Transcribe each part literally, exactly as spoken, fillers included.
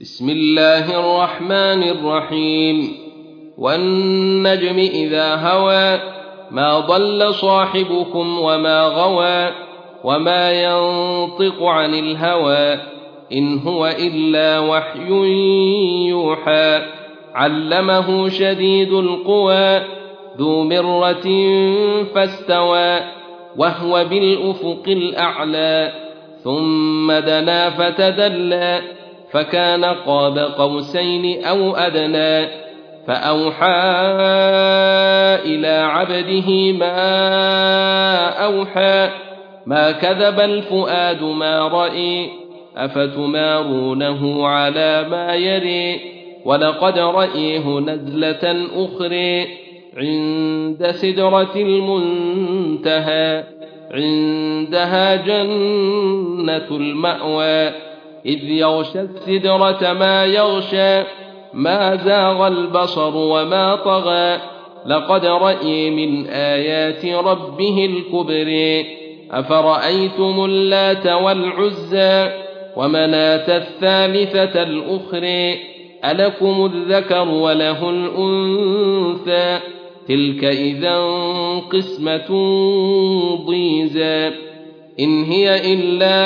بسم الله الرحمن الرحيم والنجم إذا هوى ما ضل صاحبكم وما غوى وما ينطق عن الهوى إن هو إلا وحي يوحى علمه شديد القوى ذو مرة فاستوى وهو بالأفق الأعلى ثم دنا فتدلى فكان قاب قوسين أو أدنى فأوحى إلى عبده ما أوحى ما كذب الفؤاد ما رأي أفتمارونه على ما يري ولقد رأيه نزلة أخرى عند سدرة المنتهى عندها جنة المأوى إذ يغشى السدرة ما يغشى ما زاغ البصر وما طغى لقد رأي من آيات ربه الكبرى أفرأيتم اللات والعزى ومناة الثالثة الأخرى ألكم الذكر وله الأنثى تلك إذا قسمة ضيزى إن هي إلا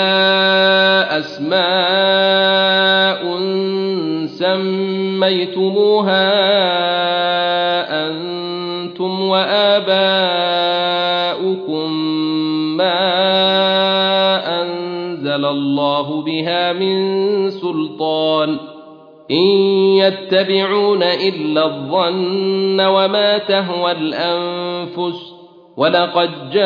أسماء سميتموها أنتم وآباؤكم ما أنزل الله بها من سلطان إن يتبعون إلا الظن وما تهوى الأنفس ولقد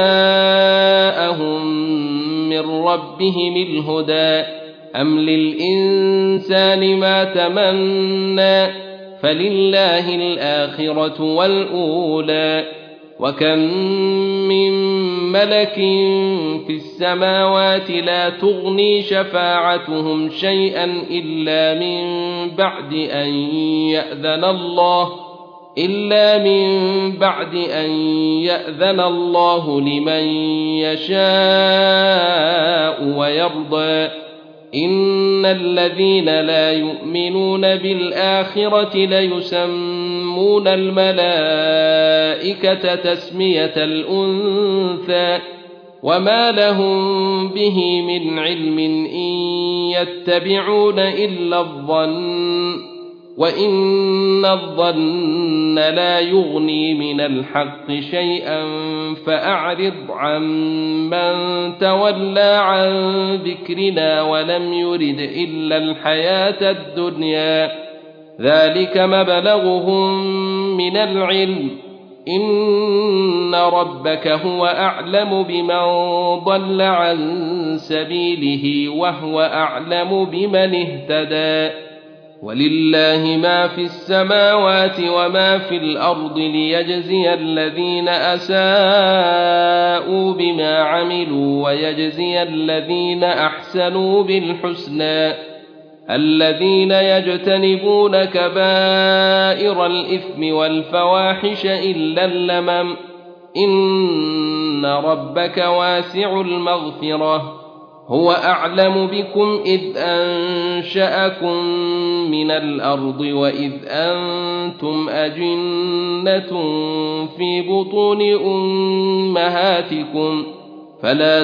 جاءهم من ربهم الهدى أم للإنسان ما تمنى فلله الآخرة والأولى وكم من ملك في السماوات لا تغني شفاعتهم شيئا إلا من بعد أن يأذن الله إلا من بعد أن يأذن الله لمن يشاء ويرضى إن الذين لا يؤمنون بالآخرة ليسمون الملائكة تسمية الأنثى وما لهم به من علم إن يتبعون إلا الظن وإن الظن لا يغني من الحق شيئا فأعرض عن من تولى عن ذكرنا ولم يرد إلا الحياة الدنيا ذلك مبلغهم من العلم إن ربك هو أعلم بمن ضل عن سبيله وهو أعلم بمن اهتدى ولله ما في السماوات وما في الأرض ليجزي الذين أساءوا بما عملوا ويجزي الذين أحسنوا بالحسنى الذين يجتنبون كبائر الإثم والفواحش إلا اللمم إن ربك واسع المغفرة هو أعلم بكم إذ أنشأكم من الأرض وإذ أنتم أجنة في بطون أمهاتكم فلا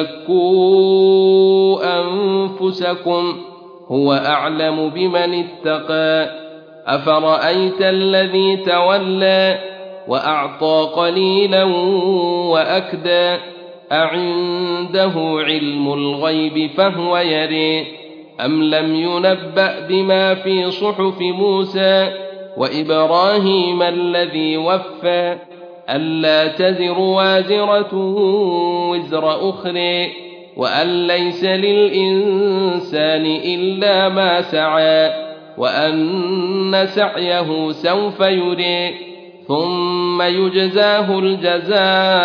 تزكوا أنفسكم هو أعلم بمن اتقى أفرأيت الذي تولى وأعطى قليلا وأكدى أعنده علم الغيب فهو يري أم لم ينبأ بما في صحف موسى وإبراهيم الذي وفى ألا تزر وازرة وزر أخرى وأن ليس للإنسان إلا ما سعى وأن سعيه سوف يري ثم يجزاه الجزاء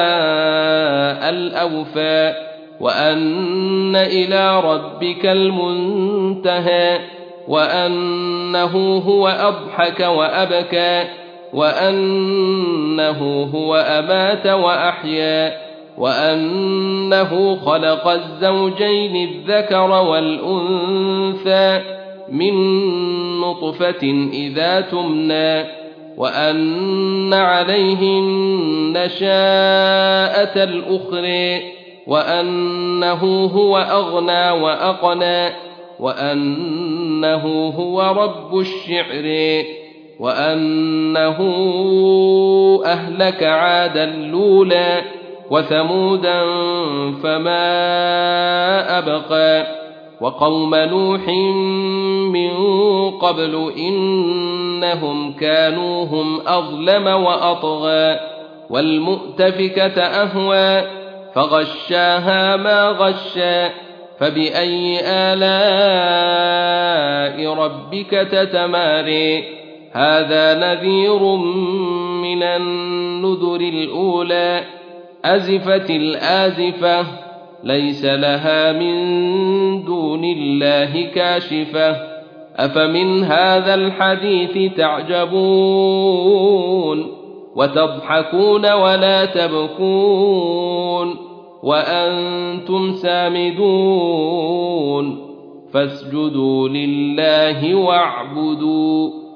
الأوفى وأن إلى ربك المنتهى وأنه هو أضحك وأبكى وأنه هو أمات وأحيا وأنه خلق الزوجين الذكر والأنثى من نطفة إذا تمنى وأن عليه النشاءة الأخرى وأنه هو أغنى وأقنى وأنه هو رب الشعر وأنه أهلك عادا الأولى وثمودا فما أبقى وقوم نوح من قبل إنهم كانوا هم أظلم وأطغى والمؤتفكة أهوى فغشاها ما غشى فبأي آلاء ربك تتماري هذا نذير من النذر الأولى أزفت الآزفة ليس لها من دون الله كاشفة أفمن هذا الحديث تعجبون وتضحكون ولا تبكون وأنتم سامدون فاسجدوا لله واعبدوا